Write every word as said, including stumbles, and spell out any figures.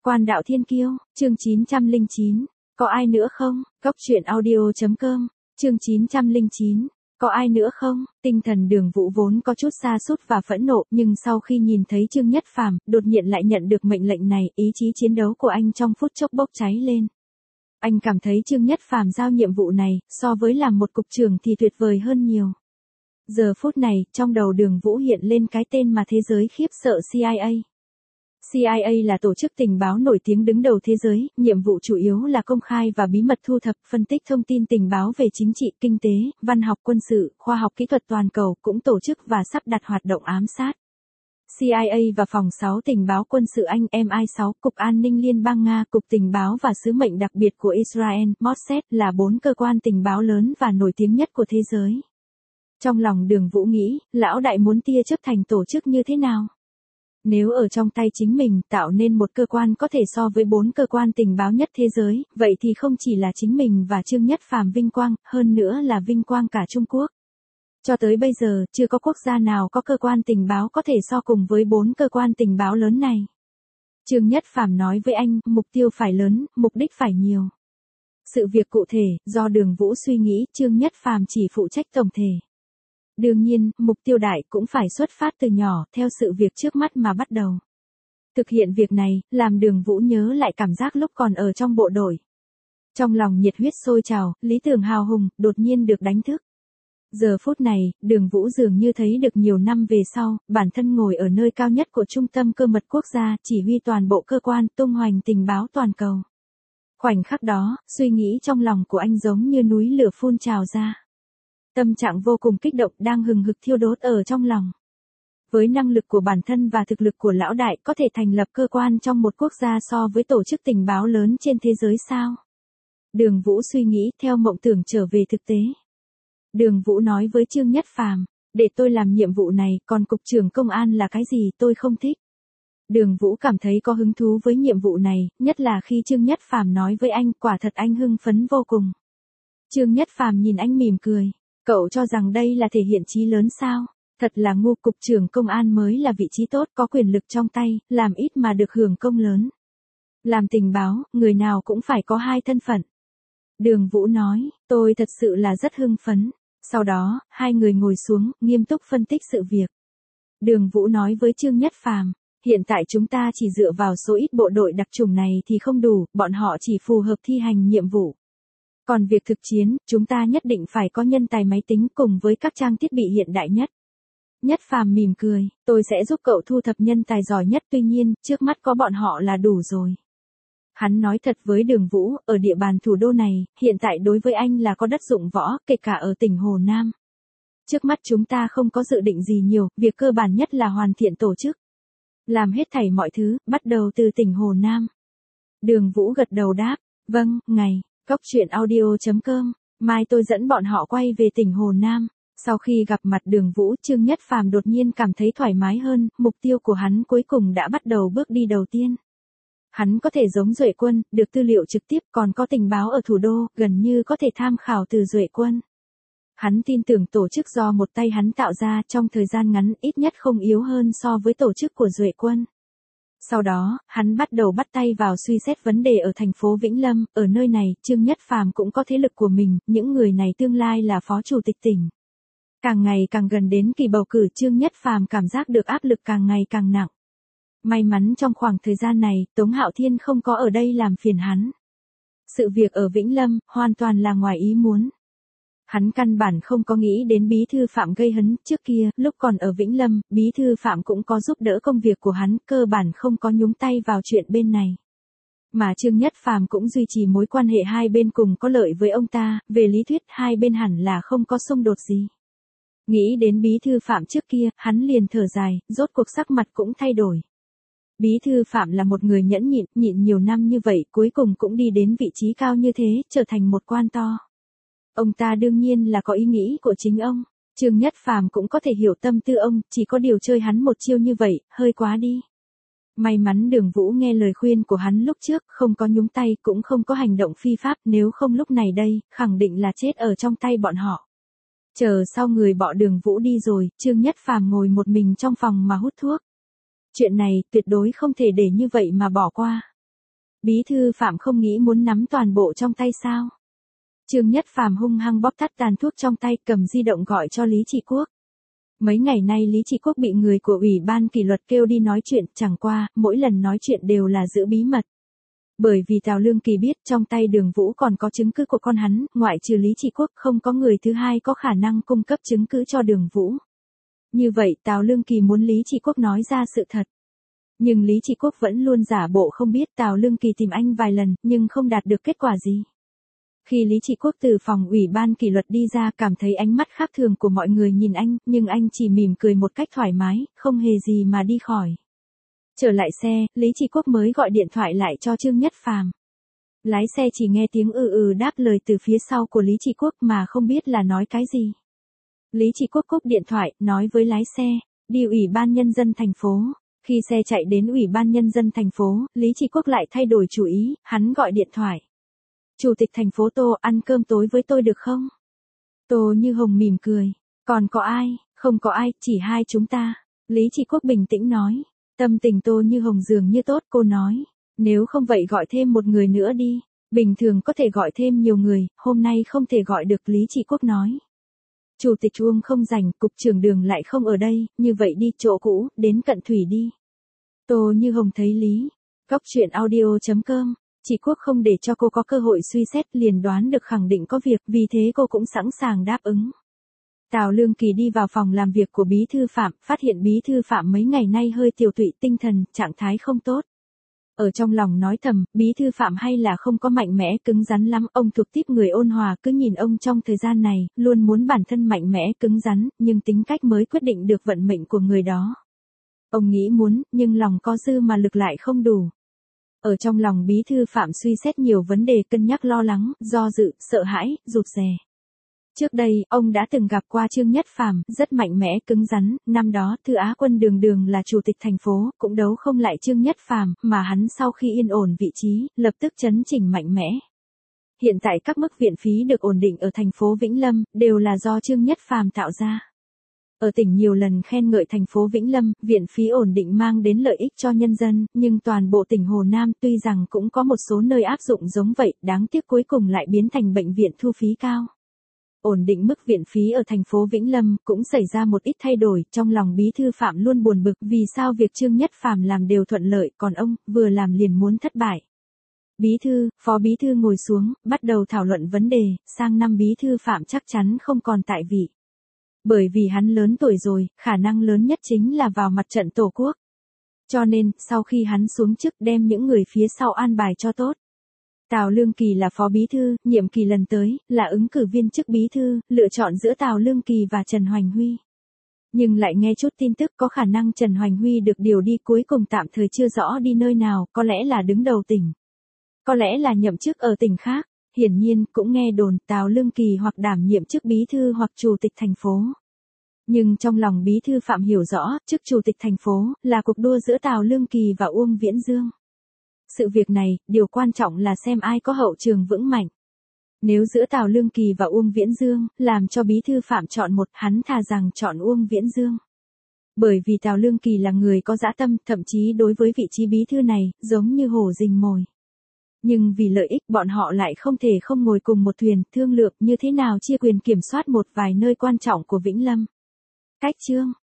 Quan đạo thiên kiêu, chương chín trăm lẻ chín. Có ai nữa không? Cốc truyện audio chấm com, chương chín trăm lẻ chín. Có ai nữa không? Tinh thần Đường Vũ vốn có chút sa sút và phẫn nộ, nhưng sau khi nhìn thấy Trương Nhất Phàm, đột nhiên lại nhận được mệnh lệnh này, ý chí chiến đấu của anh trong phút chốc bốc cháy lên. Anh cảm thấy Trương Nhất Phàm giao nhiệm vụ này, so với làm một cục trưởng thì tuyệt vời hơn nhiều. Giờ phút này, trong đầu Đường Vũ hiện lên cái tên mà thế giới khiếp sợ C I A. C I A là tổ chức tình báo nổi tiếng đứng đầu thế giới, nhiệm vụ chủ yếu là công khai và bí mật thu thập, phân tích thông tin tình báo về chính trị, kinh tế, văn học, quân sự, khoa học kỹ thuật toàn cầu, cũng tổ chức và sắp đặt hoạt động ám sát. C I A và Phòng sáu Tình báo Quân sự Anh M I sáu, Cục An ninh Liên bang Nga, Cục Tình báo và Sứ mệnh đặc biệt của Israel, Mossad, là bốn cơ quan tình báo lớn và nổi tiếng nhất của thế giới. Trong lòng Đường Vũ nghĩ, lão đại muốn tia chớp thành tổ chức như thế nào? Nếu ở trong tay chính mình tạo nên một cơ quan có thể so với bốn cơ quan tình báo nhất thế giới, vậy thì không chỉ là chính mình và Trương Nhất Phàm vinh quang, hơn nữa là vinh quang cả Trung Quốc. Cho tới bây giờ, chưa có quốc gia nào có cơ quan tình báo có thể so cùng với bốn cơ quan tình báo lớn này. Trương Nhất Phàm nói với anh, mục tiêu phải lớn, mục đích phải nhiều. Sự việc cụ thể, do Đường Vũ suy nghĩ, Trương Nhất Phàm chỉ phụ trách tổng thể. Đương nhiên, mục tiêu đại cũng phải xuất phát từ nhỏ, theo sự việc trước mắt mà bắt đầu. Thực hiện việc này, làm Đường Vũ nhớ lại cảm giác lúc còn ở trong bộ đội. Trong lòng nhiệt huyết sôi trào, lý tưởng hào hùng, đột nhiên được đánh thức. Giờ phút này, Đường Vũ dường như thấy được nhiều năm về sau, bản thân ngồi ở nơi cao nhất của Trung tâm Cơ mật Quốc gia, chỉ huy toàn bộ cơ quan, tung hoành tình báo toàn cầu. Khoảnh khắc đó, suy nghĩ trong lòng của anh giống như núi lửa phun trào ra. Tâm trạng vô cùng kích động đang hừng hực thiêu đốt ở trong lòng. Với năng lực của bản thân và thực lực của lão đại có thể thành lập cơ quan trong một quốc gia so với tổ chức tình báo lớn trên thế giới sao? Đường Vũ suy nghĩ theo mộng tưởng trở về thực tế. Đường Vũ nói với Trương Nhất Phàm, để tôi làm nhiệm vụ này, còn cục trưởng công an là cái gì tôi không thích. Đường Vũ cảm thấy có hứng thú với nhiệm vụ này, nhất là khi Trương Nhất Phàm nói với anh, quả thật anh hưng phấn vô cùng. Trương Nhất Phàm nhìn anh mỉm cười. Cậu cho rằng đây là thể hiện chí lớn sao? Thật là ngu, cục trưởng công an mới là vị trí tốt, có quyền lực trong tay, làm ít mà được hưởng công lớn. Làm tình báo, người nào cũng phải có hai thân phận. Đường Vũ nói, tôi thật sự là rất hưng phấn. Sau đó, hai người ngồi xuống, nghiêm túc phân tích sự việc. Đường Vũ nói với Trương Nhất Phàm, hiện tại chúng ta chỉ dựa vào số ít bộ đội đặc chủng này thì không đủ, bọn họ chỉ phù hợp thi hành nhiệm vụ. Còn việc thực chiến, chúng ta nhất định phải có nhân tài máy tính cùng với các trang thiết bị hiện đại nhất. Nhất Phàm mỉm cười, tôi sẽ giúp cậu thu thập nhân tài giỏi nhất, tuy nhiên, trước mắt có bọn họ là đủ rồi. Hắn nói thật với Đường Vũ, ở địa bàn thủ đô này, hiện tại đối với anh là có đất dụng võ, kể cả ở tỉnh Hồ Nam. Trước mắt chúng ta không có dự định gì nhiều, việc cơ bản nhất là hoàn thiện tổ chức. Làm hết thảy mọi thứ, bắt đầu từ tỉnh Hồ Nam. Đường Vũ gật đầu đáp, vâng, ngày. Cốc truyện audio chấm com, mai tôi dẫn bọn họ quay về tỉnh Hồ Nam. Sau khi gặp mặt Đường Vũ, Trương Nhất Phàm đột nhiên cảm thấy thoải mái hơn, mục tiêu của hắn cuối cùng đã bắt đầu bước đi đầu tiên. Hắn có thể giống Duệ Quân, được tư liệu trực tiếp, còn có tình báo ở thủ đô, gần như có thể tham khảo từ Duệ Quân. Hắn tin tưởng tổ chức do một tay hắn tạo ra trong thời gian ngắn ít nhất không yếu hơn so với tổ chức của Duệ Quân. Sau đó, hắn bắt đầu bắt tay vào suy xét vấn đề ở thành phố Vĩnh Lâm, ở nơi này, Trương Nhất Phàm cũng có thế lực của mình, những người này tương lai là phó chủ tịch tỉnh. Càng ngày càng gần đến kỳ bầu cử, Trương Nhất Phàm cảm giác được áp lực càng ngày càng nặng. May mắn trong khoảng thời gian này, Tống Hạo Thiên không có ở đây làm phiền hắn. Sự việc ở Vĩnh Lâm, hoàn toàn là ngoài ý muốn. Hắn căn bản không có nghĩ đến Bí thư Phạm gây hấn, trước kia, lúc còn ở Vĩnh Lâm, Bí thư Phạm cũng có giúp đỡ công việc của hắn, cơ bản không có nhúng tay vào chuyện bên này. Mà Trương Nhất Phàm cũng duy trì mối quan hệ hai bên cùng có lợi với ông ta, về lý thuyết hai bên hẳn là không có xung đột gì. Nghĩ đến Bí thư Phạm trước kia, hắn liền thở dài, rốt cuộc sắc mặt cũng thay đổi. Bí thư Phạm là một người nhẫn nhịn, nhịn nhiều năm như vậy, cuối cùng cũng đi đến vị trí cao như thế, trở thành một quan to. Ông ta đương nhiên là có ý nghĩ của chính ông. Trương Nhất Phàm cũng có thể hiểu tâm tư ông, chỉ có điều chơi hắn một chiêu như vậy, hơi quá đi. May mắn Đường Vũ nghe lời khuyên của hắn lúc trước, không có nhúng tay, cũng không có hành động phi pháp, nếu không lúc này đây, khẳng định là chết ở trong tay bọn họ. Chờ sau người bỏ Đường Vũ đi rồi, Trương Nhất Phàm ngồi một mình trong phòng mà hút thuốc. Chuyện này tuyệt đối không thể để như vậy mà bỏ qua. Bí thư Phạm không nghĩ muốn nắm toàn bộ trong tay sao? Trương Nhất Phàm hung hăng bóp tắt tàn thuốc trong tay, cầm di động gọi cho Lý Trị Quốc. Mấy ngày nay Lý Trị Quốc bị người của Ủy ban kỷ luật kêu đi nói chuyện, chẳng qua, mỗi lần nói chuyện đều là giữ bí mật. Bởi vì Tào Lương Kỳ biết trong tay Đường Vũ còn có chứng cứ của con hắn, ngoại trừ Lý Trị Quốc không có người thứ hai có khả năng cung cấp chứng cứ cho Đường Vũ. Như vậy Tào Lương Kỳ muốn Lý Trị Quốc nói ra sự thật. Nhưng Lý Trị Quốc vẫn luôn giả bộ không biết. Tào Lương Kỳ tìm anh vài lần, nhưng không đạt được kết quả gì. Khi Lý Trị Quốc từ phòng Ủy ban kỷ luật đi ra, cảm thấy ánh mắt khác thường của mọi người nhìn anh, nhưng anh chỉ mỉm cười một cách thoải mái, không hề gì mà đi khỏi. Trở lại xe, Lý Trị Quốc mới gọi điện thoại lại cho Trương Nhất Phàm. Lái xe chỉ nghe tiếng ừ ừ đáp lời từ phía sau của Lý Trị Quốc mà không biết là nói cái gì. Lý Trị Quốc cúp điện thoại, nói với lái xe, đi Ủy ban Nhân dân thành phố. Khi xe chạy đến Ủy ban Nhân dân thành phố, Lý Trị Quốc lại thay đổi chủ ý, hắn gọi điện thoại. Chủ tịch thành phố Tô, ăn cơm tối với tôi được không? Tô Như Hồng mỉm cười. Còn có ai? Không có ai, chỉ hai chúng ta. Lý Trị Quốc bình tĩnh nói. Tâm tình Tô Như Hồng dường như tốt, cô nói. Nếu không vậy gọi thêm một người nữa đi. Bình thường có thể gọi thêm nhiều người, hôm nay không thể gọi được, Lý Trị Quốc nói. Chủ tịch Uông không rảnh, cục trưởng Đường lại không ở đây, như vậy đi chỗ cũ, đến Cận Thủy đi. Tô Như Hồng thấy lý. Góc truyện audio chấm com. Trị Quốc không để cho cô có cơ hội suy xét, liền đoán được khẳng định có việc, vì thế cô cũng sẵn sàng đáp ứng. Tào Lương Kỳ đi vào phòng làm việc của Bí thư Phạm, phát hiện Bí thư Phạm mấy ngày nay hơi tiều tụy, tinh thần, trạng thái không tốt. Ở trong lòng nói thầm, Bí thư Phạm hay là không có mạnh mẽ cứng rắn lắm, ông thuộc tiếp người ôn hòa, cứ nhìn ông trong thời gian này, luôn muốn bản thân mạnh mẽ cứng rắn, nhưng tính cách mới quyết định được vận mệnh của người đó. Ông nghĩ muốn, nhưng lòng có dư mà lực lại không đủ. Ở trong lòng Bí thư Phạm suy xét nhiều vấn đề, cân nhắc lo lắng, do dự, sợ hãi, rụt rè. Trước đây, ông đã từng gặp qua Trương Nhất Phàm, rất mạnh mẽ cứng rắn, năm đó Thư Á Quân Đường Đường là chủ tịch thành phố, cũng đấu không lại Trương Nhất Phàm, mà hắn sau khi yên ổn vị trí, lập tức chấn chỉnh mạnh mẽ. Hiện tại các mức viện phí được ổn định ở thành phố Vĩnh Lâm, đều là do Trương Nhất Phàm tạo ra. Ở tỉnh nhiều lần khen ngợi thành phố Vĩnh Lâm, viện phí ổn định mang đến lợi ích cho nhân dân, nhưng toàn bộ tỉnh Hồ Nam tuy rằng cũng có một số nơi áp dụng giống vậy, đáng tiếc cuối cùng lại biến thành bệnh viện thu phí cao. Ổn định mức viện phí ở thành phố Vĩnh Lâm cũng xảy ra một ít thay đổi, trong lòng Bí thư Phạm luôn buồn bực vì sao việc Trương Nhất Phàm làm đều thuận lợi, còn ông vừa làm liền muốn thất bại. Bí thư, phó bí thư ngồi xuống, bắt đầu thảo luận vấn đề, sang năm Bí thư Phạm chắc chắn không còn tại vị. Bởi vì hắn lớn tuổi rồi, khả năng lớn nhất chính là vào mặt trận Tổ quốc. Cho nên, sau khi hắn xuống chức đem những người phía sau an bài cho tốt. Tào Lương Kỳ là phó bí thư, nhiệm kỳ lần tới, là ứng cử viên chức bí thư, lựa chọn giữa Tào Lương Kỳ và Trần Hoành Huy. Nhưng lại nghe chút tin tức có khả năng Trần Hoành Huy được điều đi, cuối cùng tạm thời chưa rõ đi nơi nào, có lẽ là đứng đầu tỉnh. Có lẽ là nhậm chức ở tỉnh khác. Hiển nhiên, cũng nghe đồn Tào Lương Kỳ hoặc đảm nhiệm chức bí thư hoặc chủ tịch thành phố. Nhưng trong lòng Bí thư Phạm hiểu rõ, chức chủ tịch thành phố, là cuộc đua giữa Tào Lương Kỳ và Uông Viễn Dương. Sự việc này, điều quan trọng là xem ai có hậu trường vững mạnh. Nếu giữa Tào Lương Kỳ và Uông Viễn Dương, làm cho Bí thư Phạm chọn một, hắn thà rằng chọn Uông Viễn Dương. Bởi vì Tào Lương Kỳ là người có dã tâm, thậm chí đối với vị trí bí thư này, giống như hổ rình mồi. Nhưng vì lợi ích bọn họ lại không thể không ngồi cùng một thuyền, thương lượng như thế nào chia quyền kiểm soát một vài nơi quan trọng của Vĩnh Lâm. Cách chương